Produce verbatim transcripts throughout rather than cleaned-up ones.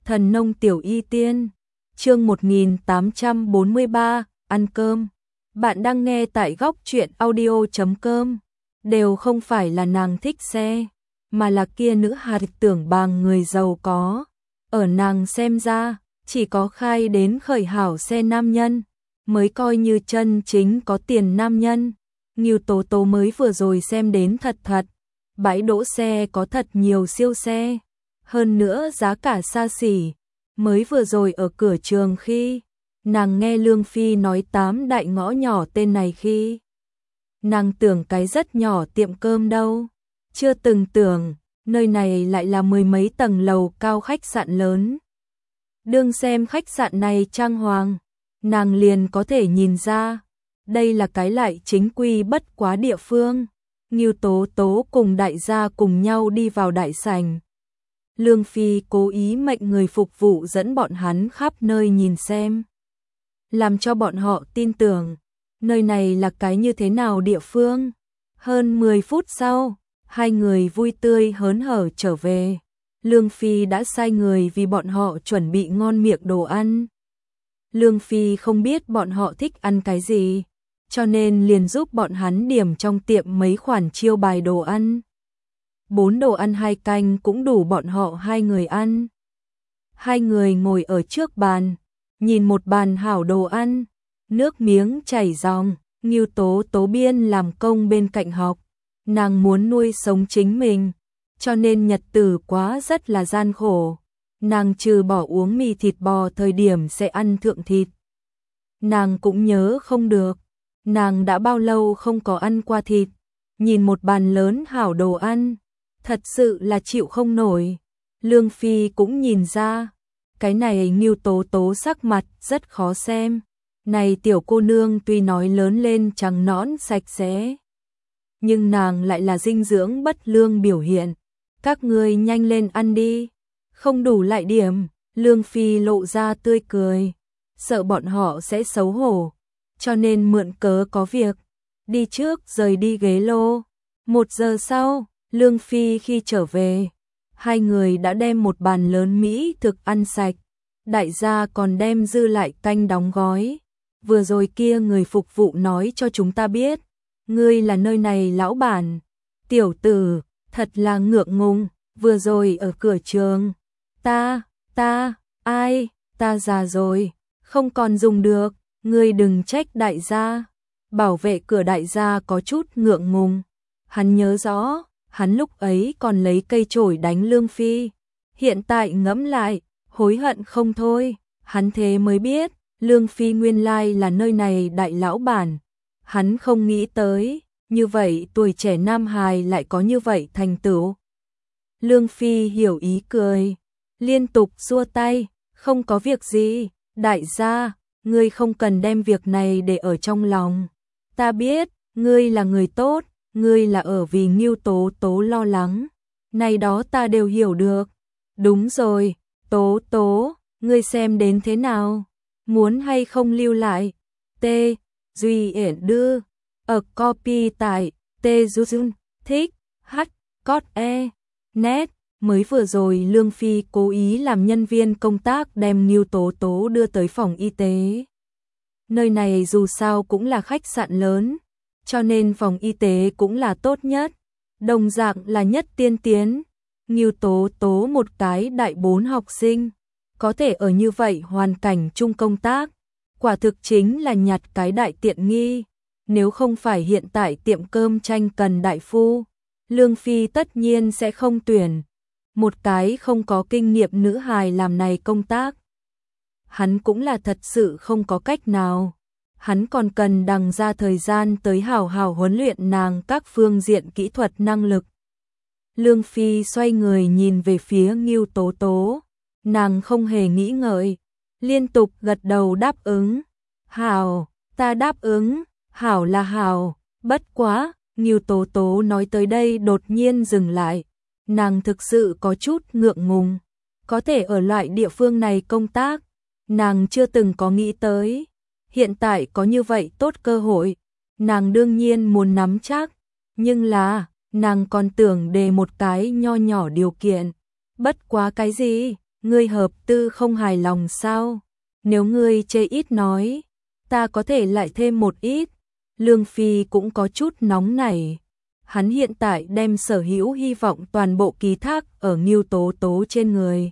Thần nông tiểu y tiên, chương một nghìn tám trăm bốn mươi ba, ăn cơm. Bạn đang nghe tại góc truyện audio chấm com. Đều không phải là nàng thích xe, mà là kia nữ hạt tưởng bằng người giàu có. Ở nàng xem ra, chỉ có khai đến khởi hảo xe nam nhân, mới coi như chân chính có tiền nam nhân. Ngưu Tố Tố mới vừa rồi xem đến thật thật, bãi đỗ xe có thật nhiều siêu xe, hơn nữa giá cả xa xỉ. Mới vừa rồi ở cửa trường khi nàng nghe Lương Phi nói tám đại ngõ nhỏ tên này khi nàng tưởng cái rất nhỏ tiệm cơm đâu, chưa từng tưởng nơi này lại là mười mấy tầng lầu cao khách sạn lớn. Đương xem khách sạn này trang hoàng, nàng liền có thể nhìn ra, đây là cái lại chính quy bất quá địa phương. Ngưu Tố Tố cùng đại gia cùng nhau đi vào đại sảnh. Lương Phi cố ý mệnh người phục vụ dẫn bọn hắn khắp nơi nhìn xem, làm cho bọn họ tin tưởng nơi này là cái như thế nào địa phương. Hơn mười phút sau, hai người vui tươi hớn hở trở về. Lương Phi đã sai người vì bọn họ chuẩn bị ngon miệng đồ ăn. Lương Phi không biết bọn họ thích ăn cái gì, cho nên liền giúp bọn hắn điểm trong tiệm mấy khoản chiêu bài đồ ăn. Bốn đồ ăn hai canh cũng đủ bọn họ hai người ăn. Hai người ngồi ở trước bàn, nhìn một bàn hảo đồ ăn, nước miếng chảy ròng. Ngưu Tố Tố biên làm công bên cạnh học, nàng muốn nuôi sống chính mình, cho nên nhật tử quá rất là gian khổ. Nàng trừ bỏ uống mì thịt bò thời điểm sẽ ăn thượng thịt. Nàng cũng nhớ không được, nàng đã bao lâu không có ăn qua thịt. Nhìn một bàn lớn hảo đồ ăn, thật sự là chịu không nổi. Lương Phi cũng nhìn ra, cái này Ngưu Tố Tố sắc mặt rất khó xem. Này tiểu cô nương tuy nói lớn lên trắng nõn sạch sẽ, nhưng nàng lại là dinh dưỡng bất lương biểu hiện. Các ngươi nhanh lên ăn đi, không đủ lại điểm. Lương Phi lộ ra tươi cười, sợ bọn họ sẽ xấu hổ, cho nên mượn cớ có việc, đi trước rời đi ghế lô. Một giờ sau, Lương Phi khi trở về, hai người đã đem một bàn lớn mỹ thực ăn sạch. Đại gia còn đem dư lại canh đóng gói. Vừa rồi kia người phục vụ nói cho chúng ta biết, ngươi là nơi này lão bản. Tiểu tử, thật là ngượng ngùng, vừa rồi ở cửa trường, ta, ta, ai, ta già rồi, không còn dùng được, ngươi đừng trách đại gia. Bảo vệ cửa đại gia có chút ngượng ngùng, hắn nhớ rõ, hắn lúc ấy còn lấy cây chổi đánh Lương Phi, hiện tại ngẫm lại, hối hận không thôi. Hắn thế mới biết, Lương Phi nguyên lai là nơi này đại lão bản. Hắn không nghĩ tới, như vậy tuổi trẻ nam hài lại có như vậy thành tựu. Lương Phi hiểu ý cười, liên tục xua tay, không có việc gì, đại gia, ngươi không cần đem việc này để ở trong lòng. Ta biết, ngươi là người tốt, ngươi là ở vì Ngưu Tố Tố lo lắng, này đó ta đều hiểu được. Đúng rồi, Tố Tố, ngươi xem đến thế nào? Muốn hay không lưu lại? T. Duy Yển đưa, ở copy tại T. Duzun, thích, H. Cốt E. Net. Mới vừa rồi Lương Phi cố ý làm nhân viên công tác đem Ngưu Tố Tố đưa tới phòng y tế. Nơi này dù sao cũng là khách sạn lớn, cho nên phòng y tế cũng là tốt nhất, đồng dạng là nhất tiên tiến. Ngưu Tố Tố một cái đại bốn học sinh, có thể ở như vậy hoàn cảnh chung công tác, quả thực chính là nhặt cái đại tiện nghi. Nếu không phải hiện tại tiệm cơm tranh cần đại phu, Lương Phi tất nhiên sẽ không tuyển một cái không có kinh nghiệm nữ hài làm này công tác. Hắn cũng là thật sự không có cách nào, hắn còn cần đằng ra thời gian tới hào hào huấn luyện nàng các phương diện kỹ thuật năng lực. Lương Phi xoay người nhìn về phía Ngưu Tố Tố, nàng không hề nghĩ ngợi, liên tục gật đầu đáp ứng. Hảo, ta đáp ứng, hảo là hảo, bất quá. Ngưu Tố Tố nói tới đây đột nhiên dừng lại, nàng thực sự có chút ngượng ngùng, có thể ở loại địa phương này công tác, nàng chưa từng có nghĩ tới. Hiện tại có như vậy tốt cơ hội, nàng đương nhiên muốn nắm chắc, nhưng là, nàng còn tưởng đề một cái nho nhỏ điều kiện. Bất quá cái gì? ngươi hợp tư không hài lòng sao? Nếu ngươi chê ít nói, ta có thể lại thêm một ít. Lương Phi cũng có chút nóng nảy. Hắn hiện tại đem sở hữu hy vọng toàn bộ ký thác ở Ngưu Tố Tố trên người.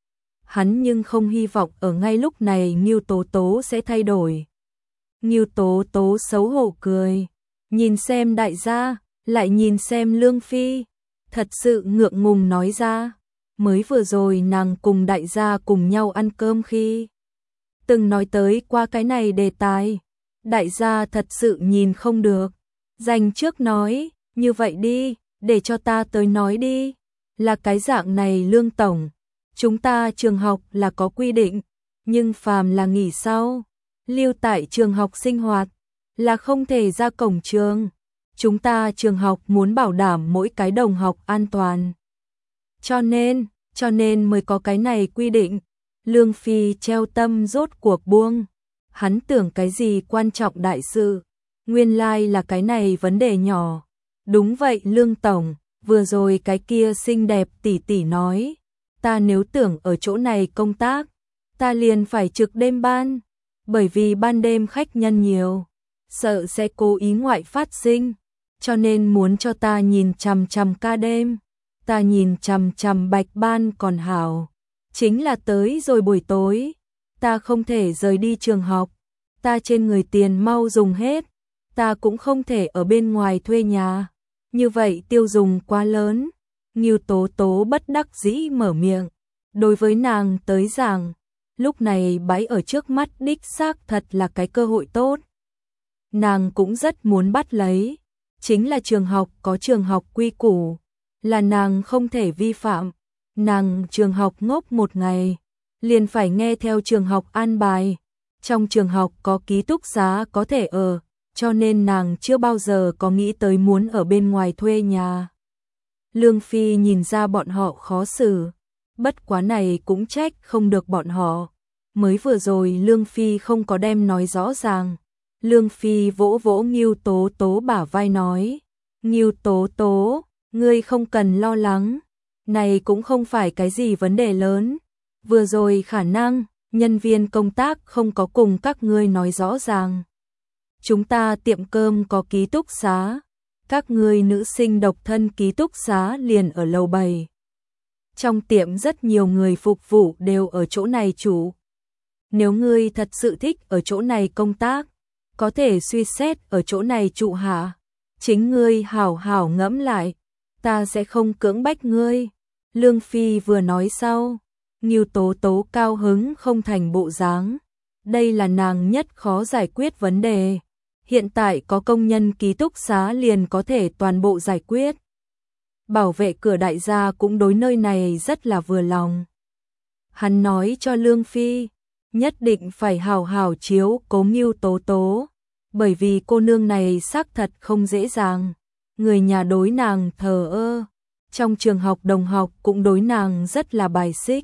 Hắn nhưng không hy vọng ở ngay lúc này Ngưu Tố Tố sẽ thay đổi. Ngưu Tố Tố xấu hổ cười, nhìn xem đại gia, lại nhìn xem Lương Phi, thật sự ngượng ngùng nói ra, mới vừa rồi nàng cùng đại gia cùng nhau ăn cơm khi từng nói tới qua cái này đề tài, đại gia thật sự nhìn không được, dành trước nói, như vậy đi, để cho ta tới nói đi, là cái dạng này Lương tổng, chúng ta trường học là có quy định, nhưng phàm là nghỉ sau, lưu tại trường học sinh hoạt, là không thể ra cổng trường. Chúng ta trường học muốn bảo đảm mỗi cái đồng học an toàn. Cho nên, cho nên mới có cái này quy định. Lương Phi treo tâm rốt cuộc buông. Hắn tưởng cái gì quan trọng đại sự. Nguyên lai là cái này vấn đề nhỏ. Đúng vậy Lương tổng, vừa rồi cái kia xinh đẹp tỷ tỷ nói. Ta nếu tưởng ở chỗ này công tác, ta liền phải trực đêm ban. Bởi vì ban đêm khách nhân nhiều, sợ sẽ cố ý ngoại phát sinh. Cho nên muốn cho ta nhìn chằm chằm ca đêm, ta nhìn chằm chằm bạch ban còn hảo. Chính là tới rồi buổi tối, ta không thể rời đi trường học, ta trên người tiền mau dùng hết, ta cũng không thể ở bên ngoài thuê nhà. Như vậy tiêu dùng quá lớn, Ngưu Tố Tố bất đắc dĩ mở miệng. Đối với nàng tới giảng, lúc này bãi ở trước mắt đích xác thật là cái cơ hội tốt. Nàng cũng rất muốn bắt lấy. Chính là trường học có trường học quy củ, là nàng không thể vi phạm. Nàng trường học ngốc một ngày, liền phải nghe theo trường học an bài. Trong trường học có ký túc xá có thể ở, cho nên nàng chưa bao giờ có nghĩ tới muốn ở bên ngoài thuê nhà. Lương Phi nhìn ra bọn họ khó xử, bất quá này cũng trách không được bọn họ. Mới vừa rồi Lương Phi không có đem nói rõ ràng. Lương Phi vỗ vỗ Ngưu Tố Tố bả vai nói, Ngưu Tố Tố, ngươi không cần lo lắng, này cũng không phải cái gì vấn đề lớn. Vừa rồi khả năng, nhân viên công tác không có cùng các ngươi nói rõ ràng. Chúng ta tiệm cơm có ký túc xá, các ngươi nữ sinh độc thân ký túc xá liền ở lầu bảy. Trong tiệm rất nhiều người phục vụ đều ở chỗ này chủ. Nếu ngươi thật sự thích ở chỗ này công tác, có thể suy xét ở chỗ này trụ hạ. Chính ngươi hảo hảo ngẫm lại, ta sẽ không cưỡng bách ngươi. Lương Phi vừa nói sau, Ngưu Tố Tố cao hứng không thành bộ dáng. Đây là nàng nhất khó giải quyết vấn đề. Hiện tại có công nhân ký túc xá liền có thể toàn bộ giải quyết. Bảo vệ cửa đại gia cũng đối nơi này rất là vừa lòng. Hắn nói cho Lương Phi, nhất định phải hào hào chiếu cố Ngưu Tố Tố, bởi vì cô nương này xác thật không dễ dàng. Người nhà đối nàng thờ ơ, trong trường học đồng học cũng đối nàng rất là bài xích.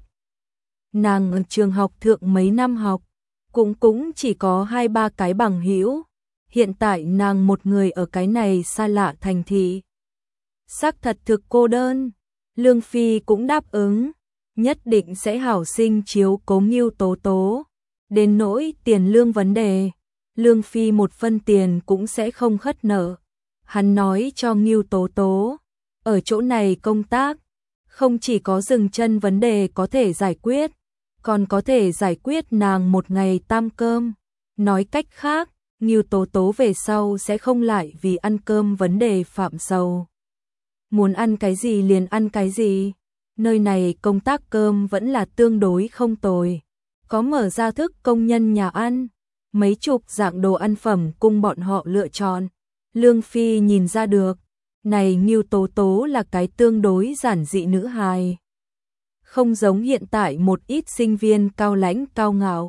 Nàng ở trường học thượng mấy năm học, cũng cũng chỉ có hai ba cái bằng hữu. Hiện tại nàng một người ở cái này xa lạ thành thị, xác thật thực cô đơn. Lương Phi cũng đáp ứng, nhất định sẽ hảo sinh chiếu cố Ngưu Tố Tố. Đến nỗi tiền lương vấn đề, Lương Phi một phân tiền cũng sẽ không khất nợ. Hắn nói cho Ngưu Tố Tố, ở chỗ này công tác, không chỉ có dừng chân vấn đề có thể giải quyết, còn có thể giải quyết nàng một ngày tam cơm. Nói cách khác, Ngưu Tố Tố về sau sẽ không lại vì ăn cơm vấn đề phạm sầu. Muốn ăn cái gì liền ăn cái gì. Nơi này công tác cơm vẫn là tương đối không tồi. Có mở ra thức công nhân nhà ăn, mấy chục dạng đồ ăn phẩm cung bọn họ lựa chọn. Lương Phi nhìn ra được, này Ngưu Tố Tố là cái tương đối giản dị nữ hài. Không giống hiện tại một ít sinh viên cao lãnh cao ngạo.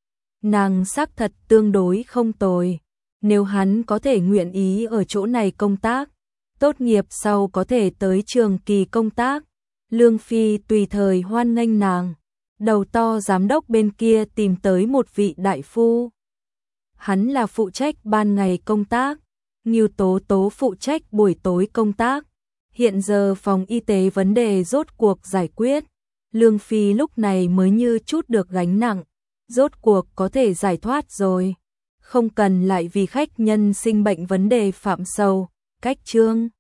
Nàng xác thật tương đối không tồi. Nếu hắn có thể nguyện ý ở chỗ này công tác, tốt nghiệp sau có thể tới trường kỳ công tác, Lương Phi tùy thời hoan nghênh nàng. Đầu to giám đốc bên kia tìm tới một vị đại phu. Hắn là phụ trách ban ngày công tác, Ngưu Tố Tố phụ trách buổi tối công tác. Hiện giờ phòng y tế vấn đề rốt cuộc giải quyết, Lương Phi lúc này mới như chút được gánh nặng, rốt cuộc có thể giải thoát rồi. Không cần lại vì khách nhân sinh bệnh vấn đề phạm sầu, cách chương.